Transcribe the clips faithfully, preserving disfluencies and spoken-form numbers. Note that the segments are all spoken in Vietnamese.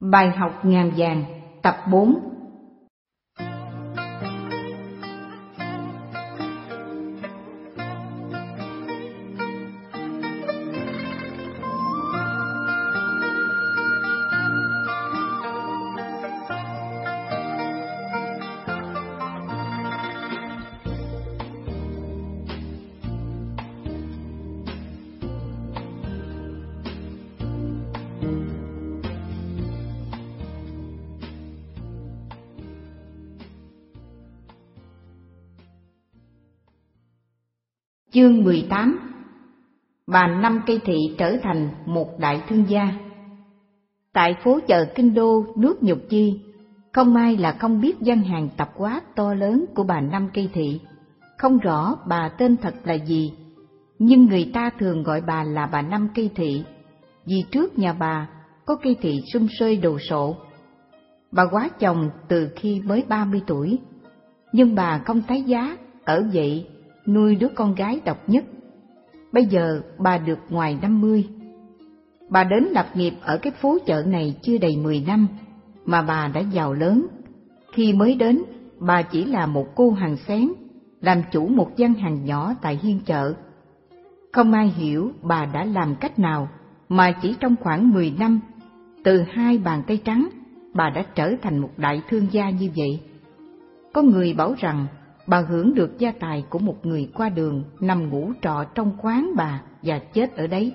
Bài học ngàn vàng, tập bốn. Chương mười tám. Bà Năm Cây Thị trở thành một đại thương gia. Tại phố chợ Kinh Đô, nước Nhục Chi, không ai là không biết gian hàng tạp hóa to lớn của bà Năm Cây Thị. Không rõ bà tên thật là gì, nhưng người ta thường gọi bà là bà Năm Cây Thị, vì trước nhà bà có cây thị sum xuê đồ sộ. Bà quá chồng từ khi mới ba mươi tuổi, nhưng bà không tái giá, ở vậy nuôi đứa con gái độc nhất. Bây giờ bà được ngoài năm mươi. Bà đến lập nghiệp ở cái phố chợ này chưa đầy mười năm, mà bà đã giàu lớn. Khi mới đến, bà chỉ là một cô hàng xén, làm chủ một gian hàng nhỏ tại hiên chợ. Không ai hiểu bà đã làm cách nào, mà chỉ trong khoảng mười năm, từ hai bàn tay trắng, bà đã trở thành một đại thương gia như vậy. Có người bảo rằng bà hưởng được gia tài của một người qua đường nằm ngủ trọ trong quán bà và chết ở đấy.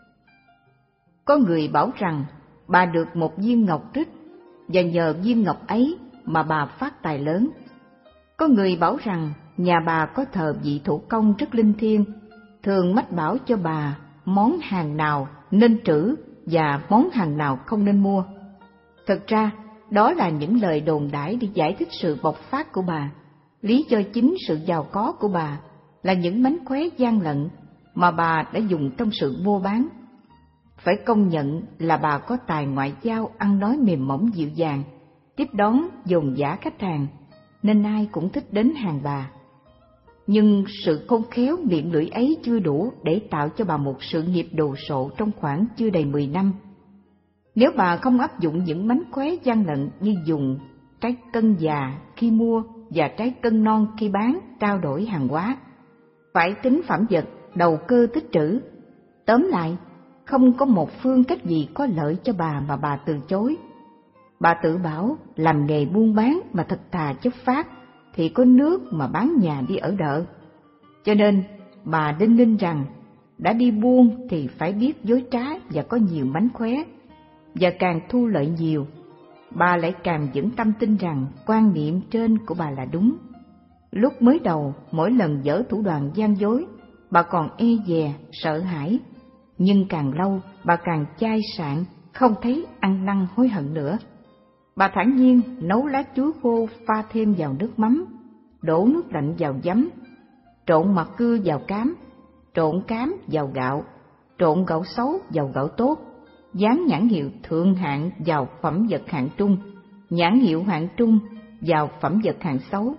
Có người bảo rằng bà được một viên ngọc trích, và nhờ viên ngọc ấy mà bà phát tài lớn. Có người bảo rằng nhà bà có thờ vị thủ công rất linh thiêng, thường mách bảo cho bà món hàng nào nên trữ và món hàng nào không nên mua. Thực ra, đó là những lời đồn đãi để giải thích sự bộc phát của bà. Lý do chính sự giàu có của bà là những mánh khóe gian lận mà bà đã dùng trong sự mua bán. Phải công nhận là bà có tài ngoại giao ăn nói mềm mỏng dịu dàng, tiếp đón dồn dã khách hàng, nên ai cũng thích đến hàng bà. Nhưng sự khôn khéo miệng lưỡi ấy chưa đủ để tạo cho bà một sự nghiệp đồ sộ trong khoảng chưa đầy mười năm. Nếu bà không áp dụng những mánh khóe gian lận như dùng trái cân già khi mua và trái cân non khi bán trao đổi hàng hóa, phải tính phẩm vật, đầu cơ tích trữ, tóm lại, không có một phương cách gì có lợi cho bà mà bà từ chối. Bà tự bảo làm nghề buôn bán mà thật thà chất phác thì có nước mà bán nhà đi ở đợ. Cho nên bà đinh ninh rằng đã đi buôn thì phải biết dối trá và có nhiều mánh khóe, và càng thu lợi nhiều, bà lại càng vững tâm tin rằng quan niệm trên của bà là đúng. Lúc mới đầu, mỗi lần dở thủ đoạn gian dối, bà còn e dè, sợ hãi, nhưng càng lâu bà càng chai sạn, không thấy ăn năn hối hận nữa. Bà thản nhiên nấu lá chuối khô pha thêm vào nước mắm, đổ nước lạnh vào giấm, trộn mật cưa vào cám, trộn cám vào gạo, trộn gạo xấu vào gạo tốt, dán nhãn hiệu thượng hạng vào phẩm vật hạng trung, nhãn hiệu hạng trung vào phẩm vật hạng xấu.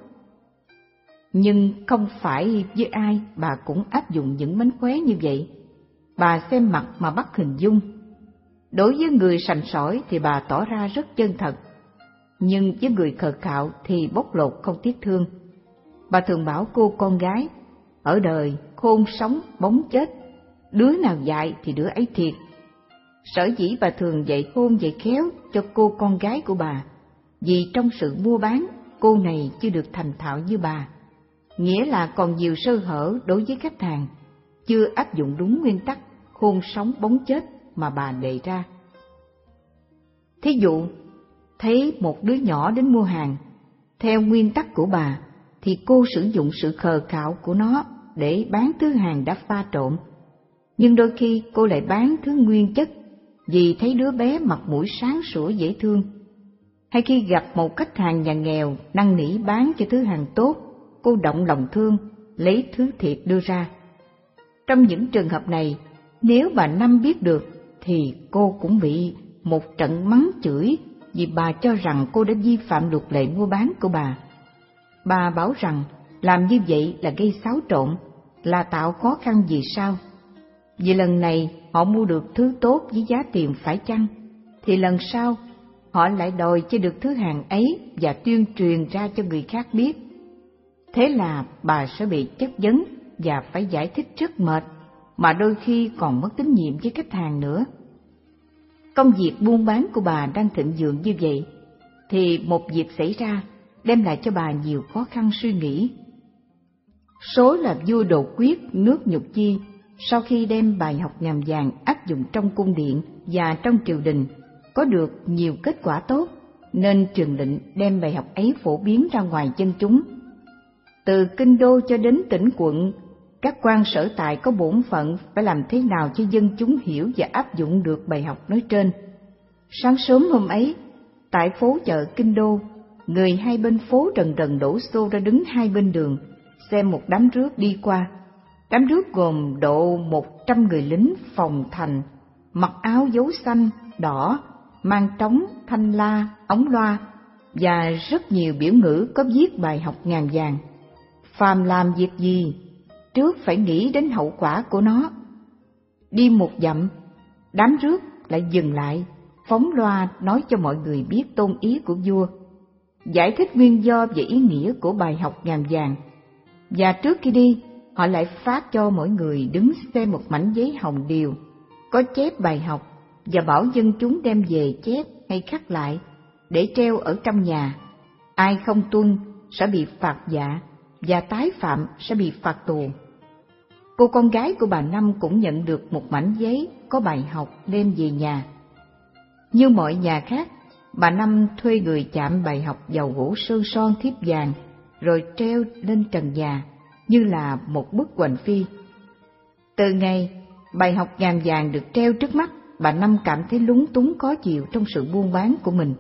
Nhưng không phải với ai bà cũng áp dụng những mánh khóe như vậy. Bà xem mặt mà bắt hình dung. Đối với người sành sỏi thì bà tỏ ra rất chân thật, nhưng với người khờ khạo thì bóc lột không tiếc thương. Bà thường bảo cô con gái, ở đời khôn sống bóng chết, đứa nào dạy thì đứa ấy thiệt. Sở dĩ bà thường dạy khôn dạy khéo cho cô con gái của bà, vì trong sự mua bán cô này chưa được thành thạo như bà, nghĩa là còn nhiều sơ hở đối với khách hàng, chưa áp dụng đúng nguyên tắc khôn sống bóng chết mà bà đề ra. Thí dụ, thấy một đứa nhỏ đến mua hàng, theo nguyên tắc của bà thì cô sử dụng sự khờ khạo của nó để bán thứ hàng đã pha trộn, nhưng đôi khi cô lại bán thứ nguyên chất vì thấy đứa bé mặt mũi sáng sủa dễ thương. Hay khi gặp một khách hàng nhà nghèo năn nỉ bán cho thứ hàng tốt, cô động lòng thương lấy thứ thiệt đưa ra. Trong những trường hợp này, nếu bà Năm biết được thì cô cũng bị một trận mắng chửi vì bà cho rằng cô đã vi phạm luật lệ mua bán của bà. Bà bảo rằng làm như vậy là gây xáo trộn, là tạo khó khăn vì sao. Vì lần này họ mua được thứ tốt với giá tiền phải chăng, thì lần sau họ lại đòi cho được thứ hàng ấy và tuyên truyền ra cho người khác biết. Thế là bà sẽ bị chất vấn và phải giải thích rất mệt, mà đôi khi còn mất tín nhiệm với khách hàng nữa. Công việc buôn bán của bà đang thịnh vượng như vậy, thì một việc xảy ra đem lại cho bà nhiều khó khăn suy nghĩ. Số là vua Đột Quyết nước Nhục Chi, sau khi đem bài học ngàm vàng áp dụng trong cung điện và trong triều đình, có được nhiều kết quả tốt, nên truyền lệnh đem bài học ấy phổ biến ra ngoài dân chúng. Từ kinh đô cho đến tỉnh quận, các quan sở tại có bổn phận phải làm thế nào cho dân chúng hiểu và áp dụng được bài học nói trên. Sáng sớm hôm ấy, tại phố chợ kinh đô, người hai bên phố rần rần đổ xô ra đứng hai bên đường, xem một đám rước đi qua. Đám rước gồm độ một trăm người lính phòng thành, mặc áo dấu xanh, đỏ, mang trống, thanh la, ống loa và rất nhiều biểu ngữ có viết bài học ngàn vàng. Phàm làm việc gì, trước phải nghĩ đến hậu quả của nó. Đi một dặm, đám rước lại dừng lại, phóng loa nói cho mọi người biết tôn ý của vua, giải thích nguyên do và ý nghĩa của bài học ngàn vàng. Và trước khi đi, họ lại phát cho mỗi người đứng xem một mảnh giấy hồng điều, có chép bài học, và bảo dân chúng đem về chép hay khắc lại, để treo ở trong nhà. Ai không tuân sẽ bị phạt vạ, và tái phạm sẽ bị phạt tù. Cô con gái của bà Năm cũng nhận được một mảnh giấy có bài học đem về nhà. Như mọi nhà khác, bà Năm thuê người chạm bài học vào gỗ sơn son thiếp vàng, rồi treo lên trần nhà như là một bức hoành phi. Từ ngày bài học ngàn vàng được treo trước mắt, bà Năm cảm thấy lúng túng khó chịu trong sự buôn bán của mình.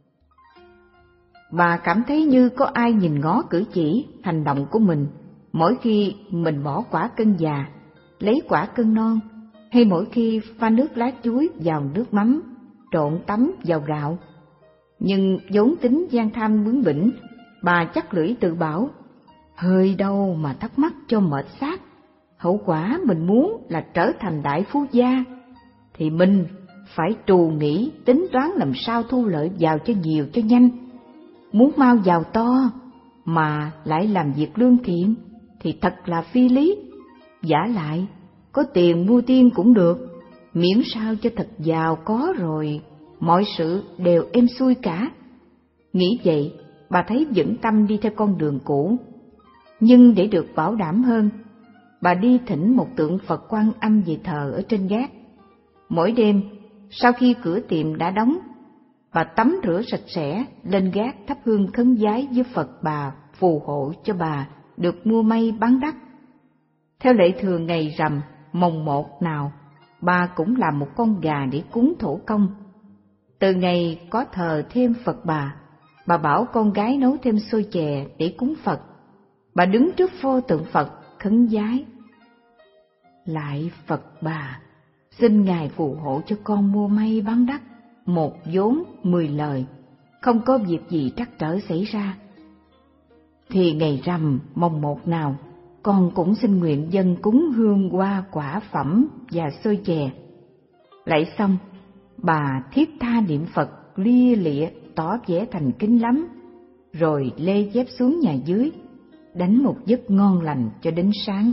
Bà cảm thấy như có ai nhìn ngó cử chỉ, hành động của mình mỗi khi mình bỏ quả cân già, lấy quả cân non, hay mỗi khi pha nước lá chuối vào nước mắm, trộn tấm vào gạo. Nhưng vốn tính gian tham bướng bỉnh, bà chắc lưỡi tự bảo, hơi đâu mà thắc mắc cho mệt xác, hậu quả mình muốn là trở thành đại phú gia, thì mình phải trù nghĩ tính toán làm sao thu lợi vào cho nhiều cho nhanh. Muốn mau giàu to mà lại làm việc lương thiện thì thật là phi lý. Vả lại, có tiền mua tiên cũng được, miễn sao cho thật giàu có rồi mọi sự đều êm xuôi cả. Nghĩ vậy, bà thấy vững tâm đi theo con đường cũ. Nhưng để được bảo đảm hơn, bà đi thỉnh một tượng Phật Quan Âm về thờ ở trên gác. Mỗi đêm, sau khi cửa tiệm đã đóng, bà tắm rửa sạch sẽ, lên gác thắp hương khấn vái với Phật bà phù hộ cho bà được mua may bán đắt. Theo lệ thường ngày rằm, mồng một nào, bà cũng làm một con gà để cúng thổ công. Từ ngày có thờ thêm Phật bà, bà bảo con gái nấu thêm xôi chè để cúng Phật. Bà đứng trước pho tượng Phật khấn vái: Lại Phật bà, xin Ngài phù hộ cho con mua may bán đắt, một vốn mười lời, không có việc gì trắc trở xảy ra. Thì ngày rằm mồng một nào, con cũng xin nguyện dân cúng hương hoa quả phẩm và xôi chè. Lạy xong, bà thiết tha niệm Phật lia lịa tỏ vẻ thành kính lắm, rồi lê dép xuống nhà dưới, đánh một giấc ngon lành cho đến sáng.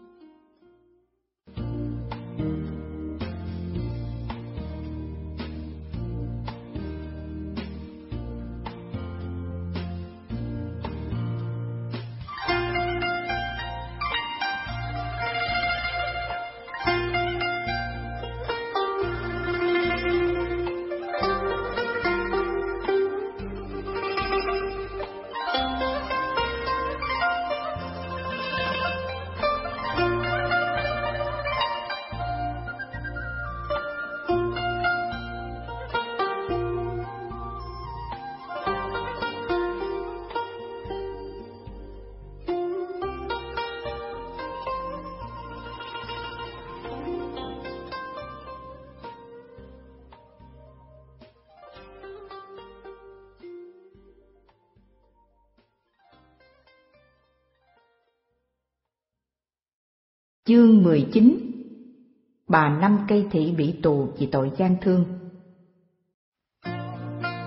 Chương mười chín. Bà Năm Cây Thị bị tù vì tội gian thương.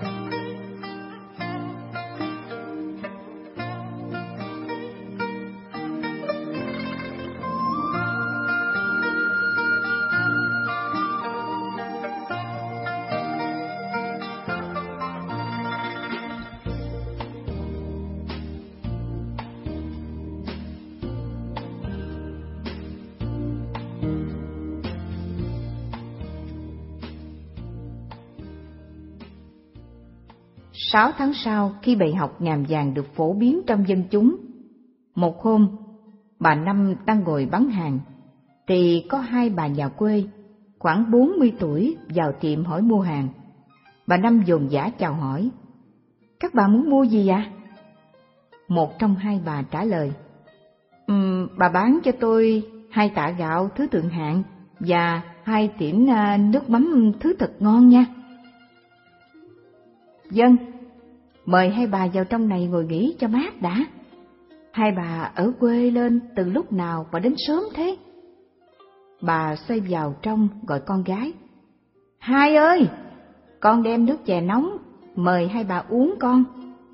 Sáu tháng sau, khi bài học ngàm vàng được phổ biến trong dân chúng, một hôm, bà Năm đang ngồi bán hàng, thì có hai bà nhà quê, khoảng bốn mươi tuổi, vào tiệm hỏi mua hàng. Bà Năm dồn dã chào hỏi: "Các bà muốn mua gì ạ?" Một trong hai bà trả lời: um, "Bà bán cho tôi hai tạ gạo thứ thượng hạng và hai tỉn uh, nước mắm thứ thật ngon nha." "Vâng, mời hai bà vào trong này ngồi nghỉ cho mát đã. Hai bà ở quê lên từ lúc nào mà đến sớm thế?" Bà xoay vào trong gọi con gái: "Hai ơi, con đem nước chè nóng, mời hai bà uống con."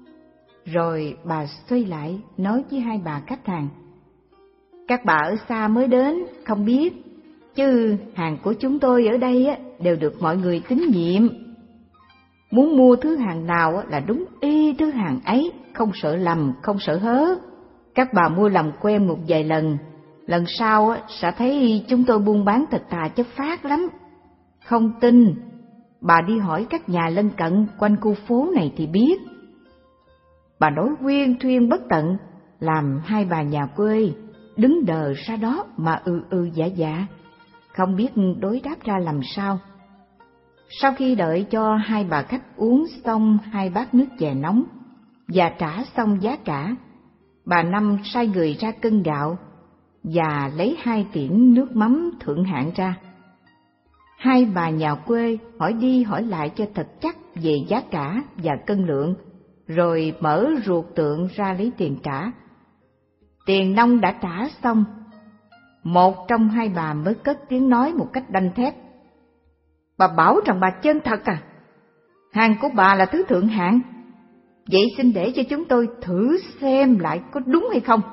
Rồi bà xoay lại nói với hai bà khách hàng: "Các bà ở xa mới đến, không biết, chứ hàng của chúng tôi ở đây á, đều được mọi người tín nhiệm. Muốn mua thứ hàng nào là đúng y thứ hàng ấy, không sợ lầm, không sợ hớ. Các bà mua làm quen một vài lần, lần sau sẽ thấy chúng tôi buôn bán thật thà chất phác lắm. Không tin, bà đi hỏi các nhà lân cận quanh khu phố này thì biết." Bà nói huyên thuyên bất tận, làm hai bà nhà quê đứng đờ ra đó mà ừ ừ dạ dạ, không biết đối đáp ra làm sao. Sau khi đợi cho hai bà khách uống xong hai bát nước chè nóng và trả xong giá cả, bà Năm sai người ra cân gạo và lấy hai tỉn nước mắm thượng hạng ra. Hai bà nhà quê hỏi đi hỏi lại cho thật chắc về giá cả và cân lượng, rồi mở ruột tượng ra lấy tiền trả. Tiền nong đã trả xong, một trong hai bà mới cất tiếng nói một cách đanh thép: "Bà bảo rằng bà chân thật à? Hàng của bà là thứ thượng hạng, vậy xin để cho chúng tôi thử xem lại có đúng hay không."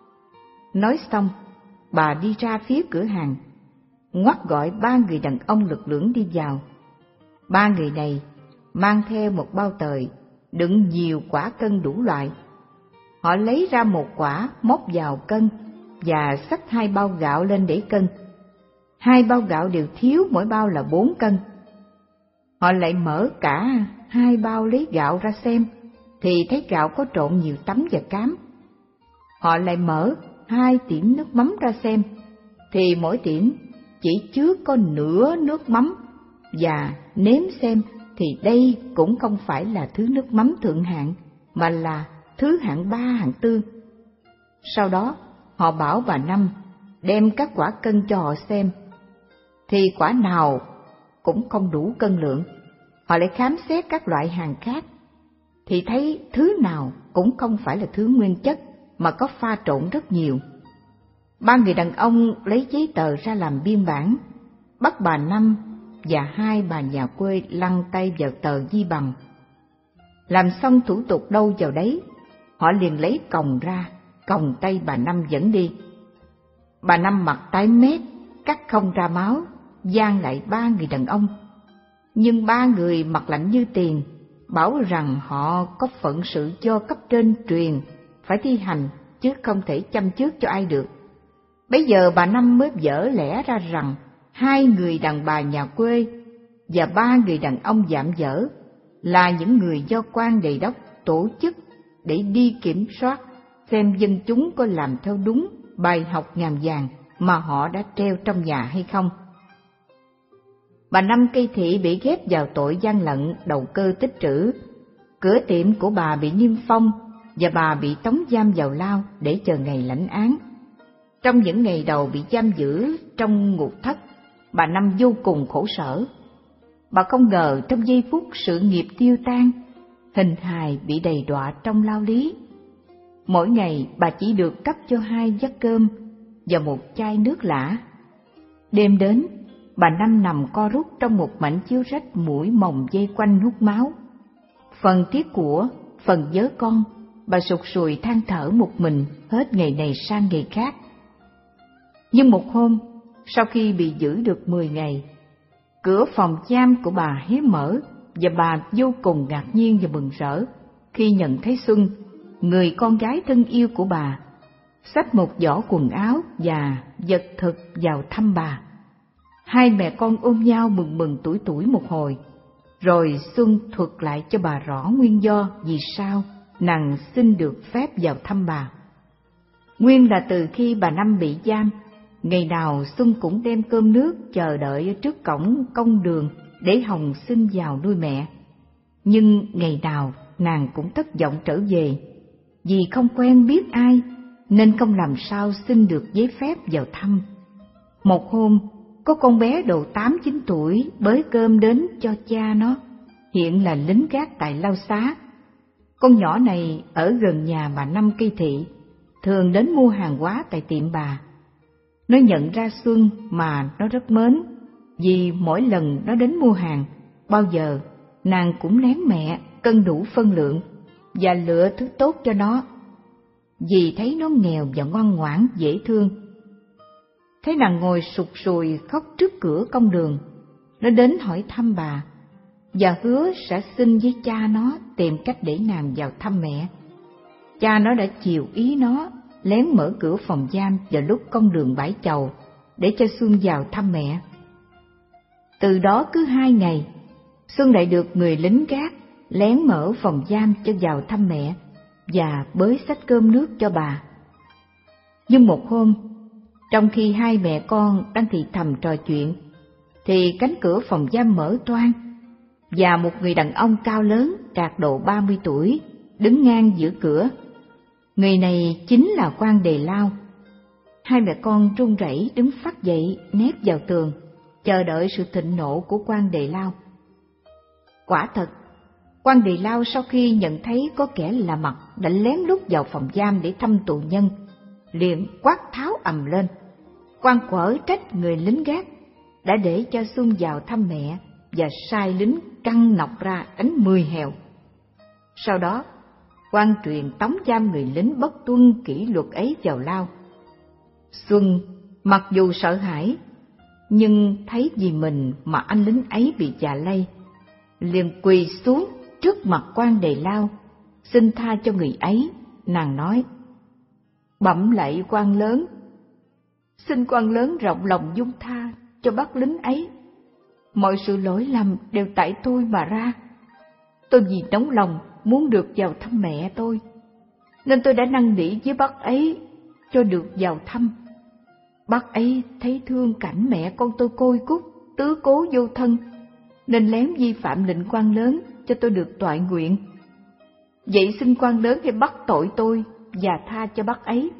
Nói xong, bà đi ra phía cửa hàng, ngoắt gọi ba người đàn ông lực lưỡng đi vào. Ba người này mang theo một bao tời đựng nhiều quả cân đủ loại. Họ lấy ra một quả móc vào cân và xách hai bao gạo lên để cân. Hai bao gạo đều thiếu, mỗi bao là bốn cân. Họ lại mở cả hai bao lấy gạo ra xem, thì thấy gạo có trộn nhiều tấm và cám. Họ lại mở hai tỉn nước mắm ra xem, thì mỗi tỉn chỉ chứa có nửa nước mắm, và nếm xem thì đây cũng không phải là thứ nước mắm thượng hạng, mà là thứ hạng ba hạng tư. Sau đó họ bảo bà Năm đem các quả cân cho họ xem, thì quả nào cũng không đủ cân lượng. Họ lại khám xét các loại hàng khác, thì thấy thứ nào cũng không phải là thứ nguyên chất, mà có pha trộn rất nhiều. Ba người đàn ông lấy giấy tờ ra làm biên bản, bắt bà Năm và hai bà nhà quê lăn tay vào tờ ghi bằng. Làm xong thủ tục đâu vào đấy, họ liền lấy còng ra, còng tay bà Năm dẫn đi. Bà Năm mặt tái mét, cắt không ra máu, giang lại ba người đàn ông. Nhưng ba người mặt lạnh như tiền, bảo rằng họ có phận sự do cấp trên truyền, phải thi hành, chứ không thể chăm trước cho ai được. Bấy giờ bà Năm mới vỡ lẽ ra rằng hai người đàn bà nhà quê và ba người đàn ông dạm dở là những người do quan đề đốc tổ chức để đi kiểm soát xem dân chúng có làm theo đúng bài học ngàm vàng mà họ đã treo trong nhà hay không. Bà Năm Cây Thị bị ghép vào tội gian lận đầu cơ tích trữ. Cửa tiệm của bà bị niêm phong và bà bị tống giam vào lao để chờ ngày lãnh án. Trong những ngày đầu bị giam giữ trong ngục thất, bà Năm vô cùng khổ sở. Bà không ngờ trong giây phút sự nghiệp tiêu tan, hình hài bị đầy đọa trong lao lý. Mỗi ngày bà chỉ được cấp cho hai vắt cơm và một chai nước lã. Đêm đến, bà Năm nằm co rút trong một mảnh chiếu rách mũi mồng dây quanh hút máu. Phần tiếc của, phần vớ con, bà sụt sùi than thở một mình hết ngày này sang ngày khác. Nhưng một hôm, sau khi bị giữ được mười ngày, cửa phòng giam của bà hé mở và bà vô cùng ngạc nhiên và mừng rỡ khi nhận thấy Xuân, người con gái thân yêu của bà, xách một giỏ quần áo và vật thực vào thăm bà. Hai mẹ con ôm nhau mừng mừng tuổi tuổi một hồi, Rồi Xuân thuật lại cho bà rõ nguyên do vì sao nàng xin được phép vào thăm bà. Nguyên là từ khi bà Năm bị giam, ngày nào Xuân cũng đem cơm nước chờ đợi ở trước cổng công đường để Hồng xin vào nuôi mẹ. Nhưng ngày nào nàng cũng thất vọng trở về, vì không quen biết ai nên không làm sao xin được giấy phép vào thăm. Một hôm, có con bé độ tám chín tuổi bới cơm đến cho cha nó, hiện là lính gác tại Lao Xá. Con nhỏ này ở gần nhà bà Năm Cây Thị, thường đến mua hàng hóa tại tiệm bà. Nó nhận ra Xuân mà nó rất mến, vì mỗi lần nó đến mua hàng, bao giờ nàng cũng lén mẹ cân đủ phân lượng và lựa thứ tốt cho nó, vì thấy nó nghèo và ngoan ngoãn dễ thương. Thấy nàng ngồi sụt sùi khóc trước cửa công đường, nó đến hỏi thăm bà và hứa sẽ xin với cha nó tìm cách để nàng vào thăm mẹ. Cha nó đã chiều ý nó, lén mở cửa phòng giam vào lúc công đường bãi chầu để cho Xuân vào thăm mẹ. Từ đó cứ hai ngày, Xuân lại được người lính gác lén mở phòng giam cho vào thăm mẹ và bới xách cơm nước cho bà. Nhưng một hôm, trong khi hai mẹ con đang thì thầm trò chuyện, thì cánh cửa phòng giam mở toang và một người đàn ông cao lớn đạt độ ba mươi tuổi đứng ngang giữa cửa. Người này chính là quan Đề Lao. Hai mẹ con run rẩy đứng phắt dậy nép vào tường, chờ đợi sự thịnh nộ của quan Đề Lao. Quả thật, quan Đề Lao sau khi nhận thấy có kẻ lạ mặt đã lén lút vào phòng giam để thăm tù nhân, liền quát tháo ầm lên. Quan quở trách người lính gác đã để cho Xuân vào thăm mẹ và sai lính căng nọc ra đánh mười hèo. Sau đó, quan truyền tống giam người lính bất tuân kỷ luật ấy vào lao. Xuân mặc dù sợ hãi, nhưng thấy vì mình mà anh lính ấy bị dạ lây, liền quỳ xuống trước mặt quan Đề Lao, xin tha cho người ấy. Nàng nói: "Bẩm lạy quan lớn, xin quan lớn rộng lòng dung tha cho bác lính ấy. Mọi sự lỗi lầm đều tại tôi mà ra. Tôi vì nóng lòng muốn được vào thăm mẹ tôi, nên tôi đã năn nỉ với bác ấy cho được vào thăm. Bác ấy thấy thương cảnh mẹ con tôi côi cút, tứ cố vô thân, nên lén vi phạm lệnh quan lớn cho tôi được toại nguyện. Vậy xin quan lớn hãy bắt tội tôi và tha cho bác ấy."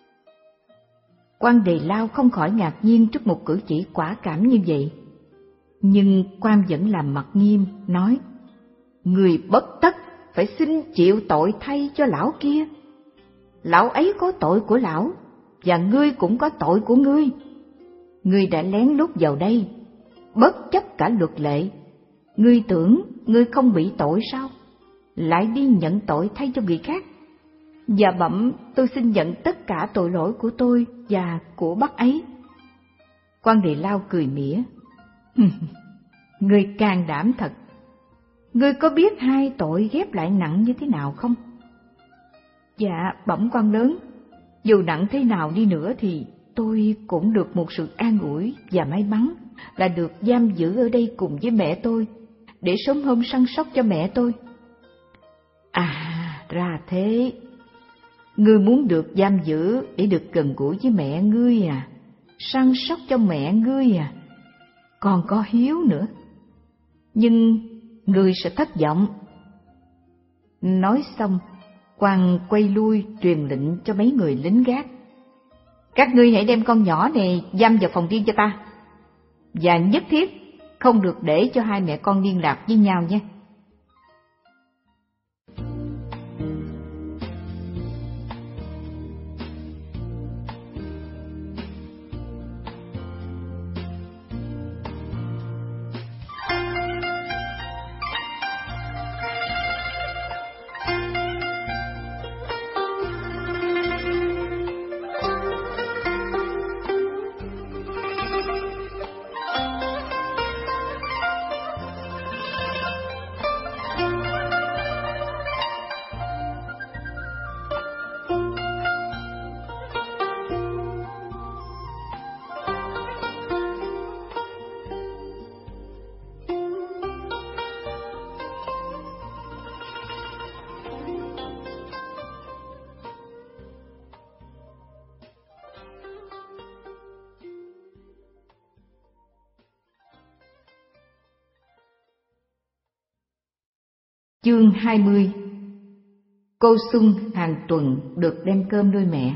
Quan Đề Lao không khỏi ngạc nhiên trước một cử chỉ quả cảm như vậy, nhưng quan vẫn làm mặt nghiêm, nói: "Người bất tất phải xin chịu tội thay cho lão kia. Lão ấy có tội của lão, và ngươi cũng có tội của ngươi. Ngươi đã lén lút vào đây, bất chấp cả luật lệ. Ngươi tưởng ngươi không bị tội sao? Lại đi nhận tội thay cho người khác. Và bẩm, tôi xin nhận tất cả tội lỗi của tôi và của bác ấy." Quan Đề Lao cười mỉa: "Ngươi can đảm thật. Ngươi có biết hai tội ghép lại nặng như thế nào không?" "Dạ, bẩm quan lớn, dù nặng thế nào đi nữa thì tôi cũng được một sự an ủi và may mắn là được giam giữ ở đây cùng với mẹ tôi, để sớm hôm săn sóc cho mẹ tôi." "À, ra thế. Ngươi muốn được giam giữ để được gần gũi với mẹ ngươi à? Săn sóc cho mẹ ngươi à? Còn có hiếu nữa. Nhưng ngươi sẽ thất vọng." Nói xong, quan quay lui truyền lệnh cho mấy người lính gác: "Các ngươi hãy đem con nhỏ này giam vào phòng riêng cho ta, và nhất thiết không được để cho hai mẹ con liên lạc với nhau nhé." Chương hai mươi. Cô Xuân hàng tuần được đem cơm nuôi mẹ.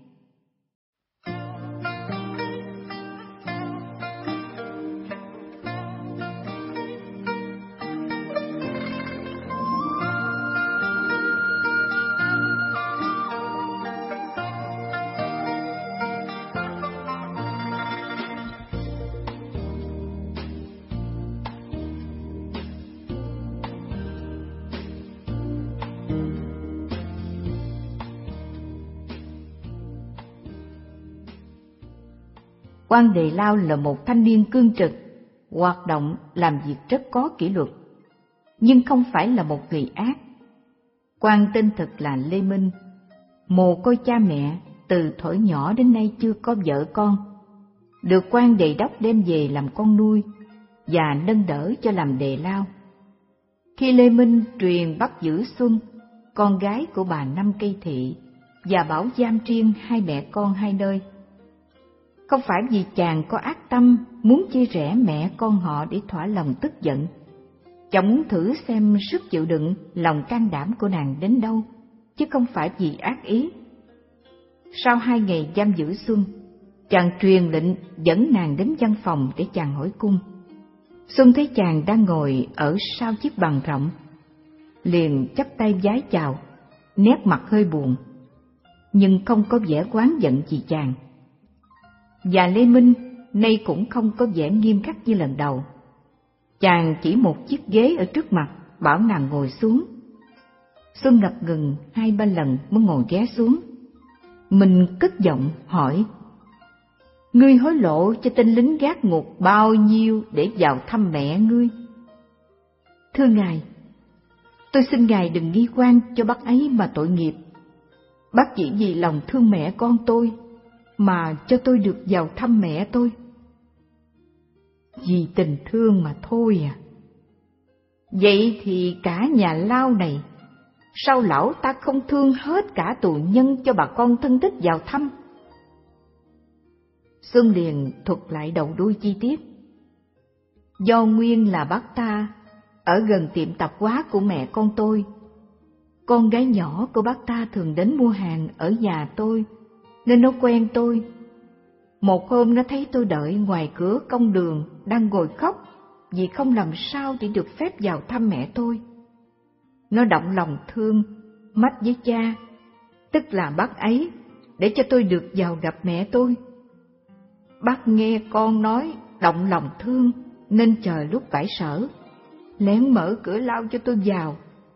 Quan Đề Lao là một thanh niên cương trực, hoạt động, làm việc rất có kỷ luật, nhưng không phải là một người ác. Quan tên thật là Lê Minh, mồ côi cha mẹ, từ thuở nhỏ đến nay chưa có vợ con, được quan đề đốc đem về làm con nuôi và nâng đỡ cho làm đề lao. Khi Lê Minh truyền bắt giữ Xuân, con gái của bà Năm Cây Thị, và bảo giam riêng hai mẹ con hai nơi, không phải vì chàng có ác tâm muốn chia rẽ mẹ con họ để thỏa lòng tức giận. Chàng muốn thử xem sức chịu đựng, lòng can đảm của nàng đến đâu, chứ không phải vì ác ý. Sau hai ngày giam giữ Xuân, chàng truyền lệnh dẫn nàng đến văn phòng để chàng hỏi cung. Xuân thấy chàng đang ngồi ở sau chiếc bàn rộng, liền chắp tay vái chào, nét mặt hơi buồn, nhưng không có vẻ oán giận gì chàng. Và Lê Minh nay cũng không có vẻ nghiêm khắc như lần đầu. Chàng chỉ một chiếc ghế ở trước mặt, bảo nàng ngồi xuống. Xuân ngập ngừng hai ba lần mới ngồi ghé xuống. Mình cất giọng hỏi: "Ngươi hối lộ cho tên lính gác ngục bao nhiêu để vào thăm mẹ ngươi?" "Thưa ngài, tôi xin ngài đừng nghi quan cho bác ấy mà tội nghiệp. Bác chỉ vì lòng thương mẹ con tôi mà cho tôi được vào thăm mẹ tôi." "Vì tình thương mà thôi à? Vậy thì cả nhà Lao này, sao lão ta không thương hết cả tù nhân cho bà con thân thích vào thăm?" Xuân liền thuật lại đầu đuôi chi tiết. Do nguyên là bác ta ở gần tiệm tạp hóa của mẹ con tôi. Con gái nhỏ của bác ta thường đến mua hàng ở nhà tôi, nên nó quen tôi. Một hôm nó thấy tôi đợi ngoài cửa công đường đang ngồi khóc vì không làm sao để được phép vào thăm mẹ tôi. Nó động lòng thương, mách với cha, tức là bác ấy, để cho tôi được vào gặp mẹ tôi. Bác nghe con nói động lòng thương nên chờ lúc bãi sở, lén mở cửa lao cho tôi vào.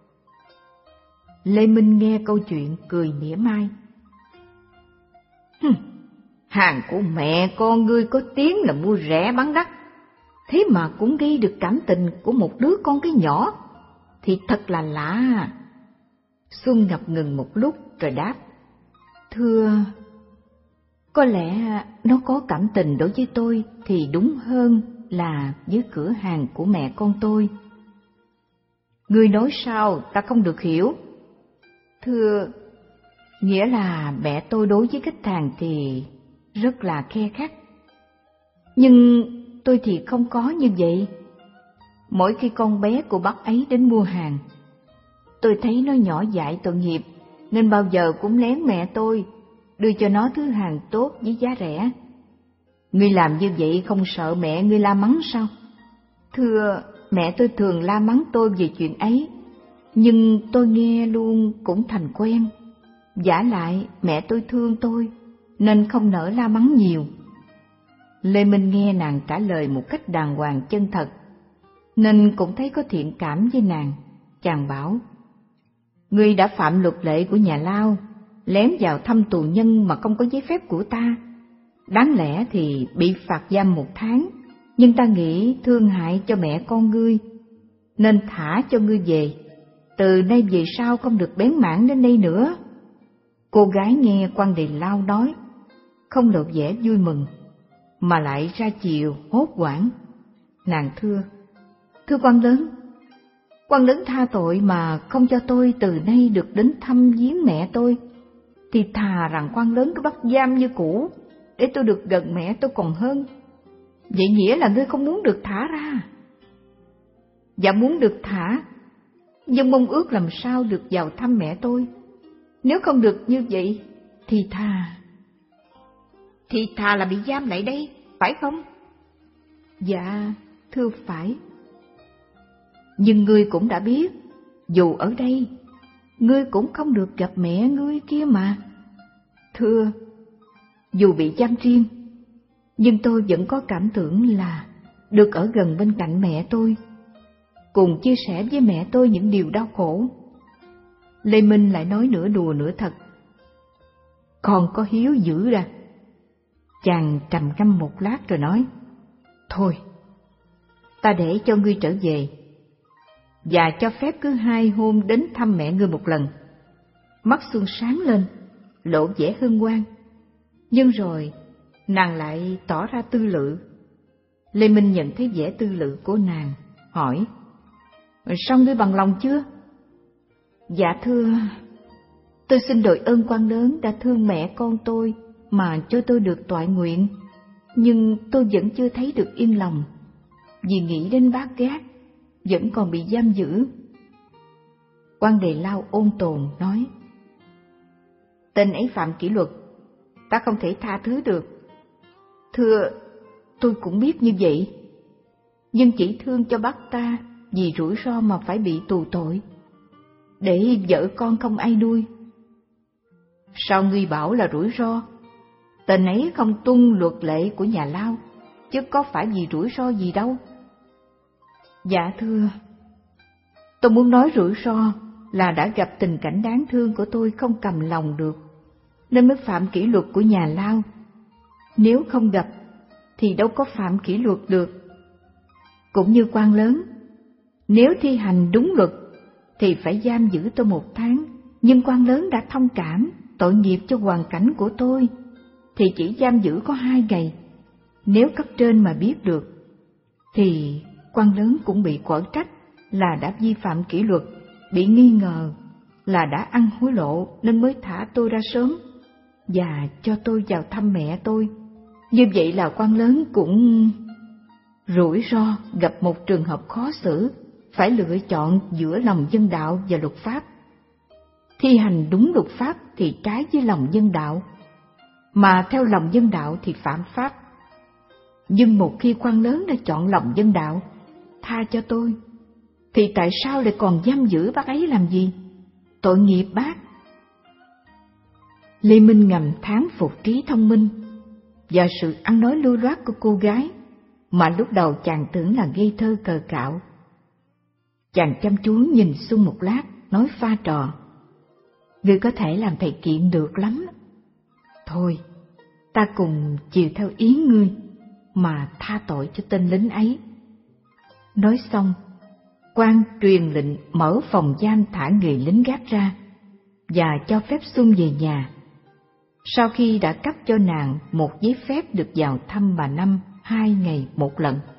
Lê Minh nghe câu chuyện cười mỉa mai. "Hừm, hàng của mẹ con ngươi có tiếng là mua rẻ bán đắt, thế mà cũng gây được cảm tình của một đứa con cái nhỏ, thì thật là lạ." Xuân ngập ngừng một lúc rồi đáp: "Thưa, có lẽ nó có cảm tình đối với tôi thì đúng hơn là với cửa hàng của mẹ con tôi." "Ngươi nói sao ta không được hiểu?" "Thưa, nghĩa là mẹ tôi đối với khách hàng thì rất là khe khắt. Nhưng tôi thì không có như vậy. Mỗi khi con bé của bác ấy đến mua hàng, tôi thấy nó nhỏ dại tội nghiệp, nên bao giờ cũng lén mẹ tôi, đưa cho nó thứ hàng tốt với giá rẻ." "Ngươi làm như vậy không sợ mẹ ngươi la mắng sao?" "Thưa, mẹ tôi thường la mắng tôi về chuyện ấy, nhưng tôi nghe luôn cũng thành quen. Vả lại mẹ tôi thương tôi, nên không nỡ la mắng nhiều." Lê Minh nghe nàng trả lời một cách đàng hoàng chân thật, nên cũng thấy có thiện cảm với nàng. Chàng bảo: "Ngươi đã phạm luật lệ của nhà Lao, lén vào thăm tù nhân mà không có giấy phép của ta. Đáng lẽ thì bị phạt giam một tháng, nhưng ta nghĩ thương hại cho mẹ con ngươi, nên thả cho ngươi về. Từ nay về sau không được bén mảng đến đây nữa." Cô gái nghe quan Đề Lao nói, không lộ vẻ vui mừng, mà lại ra chiều hốt hoảng. Nàng thưa: "Thưa quan lớn, quan lớn tha tội mà không cho tôi từ nay được đến thăm viếng mẹ tôi, thì thà rằng quan lớn cứ bắt giam như cũ, để tôi được gần mẹ tôi còn hơn." "Vậy nghĩa là ngươi không muốn được thả ra?" "Dạ muốn được thả, nhưng mong ước làm sao được vào thăm mẹ tôi. Nếu không được như vậy, thì thà... Thì thà là bị giam lại đây, phải không? Dạ, thưa phải. Nhưng ngươi cũng đã biết, dù ở đây, ngươi cũng không được gặp mẹ ngươi kia mà. Thưa, dù bị giam riêng, nhưng tôi vẫn có cảm tưởng là được ở gần bên cạnh mẹ tôi, cùng chia sẻ với mẹ tôi những điều đau khổ. Lê Minh lại nói nửa đùa nửa thật. Con có hiếu dữ ra. Chàng trầm ngâm một lát rồi nói, thôi, ta để cho ngươi trở về, và cho phép cứ hai hôm đến thăm mẹ ngươi một lần. Mắt Xuân sáng lên, lộ vẻ hân hoan, nhưng rồi nàng lại tỏ ra tư lự. Lê Minh nhận thấy vẻ tư lự của nàng, hỏi, sao ngươi bằng lòng chưa? Dạ thưa, tôi xin đội ơn quan lớn đã thương mẹ con tôi mà cho tôi được toại nguyện, nhưng tôi vẫn chưa thấy được yên lòng, vì nghĩ đến bác gác vẫn còn bị giam giữ. Quan Đề Lao ôn tồn nói, tên ấy phạm kỷ luật, ta không thể tha thứ được. Thưa, tôi cũng biết như vậy, nhưng chỉ thương cho bác ta vì rủi ro mà phải bị tù tội, để vợ con không ai nuôi. Sao ngươi bảo là rủi ro? Tên ấy không tuân luật lệ của nhà Lao, chứ có phải vì rủi ro gì đâu. Dạ thưa, tôi muốn nói rủi ro là đã gặp tình cảnh đáng thương của tôi không cầm lòng được, nên mới phạm kỷ luật của nhà Lao. Nếu không gặp thì đâu có phạm kỷ luật được. Cũng như quan lớn, nếu thi hành đúng luật thì phải giam giữ tôi một tháng, nhưng quan lớn đã thông cảm tội nghiệp cho hoàn cảnh của tôi thì chỉ giam giữ có hai ngày. Nếu cấp trên mà biết được thì quan lớn cũng bị quở trách là đã vi phạm kỷ luật, bị nghi ngờ là đã ăn hối lộ nên mới thả tôi ra sớm và cho tôi vào thăm mẹ tôi. Như vậy là quan lớn cũng rủi ro gặp một trường hợp khó xử, phải lựa chọn giữa lòng nhân đạo và luật pháp. Thi hành đúng luật pháp thì trái với lòng nhân đạo, mà theo lòng nhân đạo thì phạm pháp. Nhưng một khi quan lớn đã chọn lòng nhân đạo, tha cho tôi, thì tại sao lại còn giam giữ bác ấy làm gì? Tội nghiệp bác. Lê Minh ngầm thán phục trí thông minh và sự ăn nói lưu loát của cô gái mà lúc đầu chàng tưởng là ngây thơ cờ cạo. Chàng chăm chú nhìn Xuân một lát, nói pha trò, ngươi có thể làm thầy kiện được lắm. Thôi, ta cùng chiều theo ý ngươi mà tha tội cho tên lính ấy. Nói xong, quan truyền lệnh mở phòng giam thả người lính gác ra và cho phép Xuân về nhà. Sau khi đã cấp cho nàng một giấy phép được vào thăm bà Năm hai ngày một lần.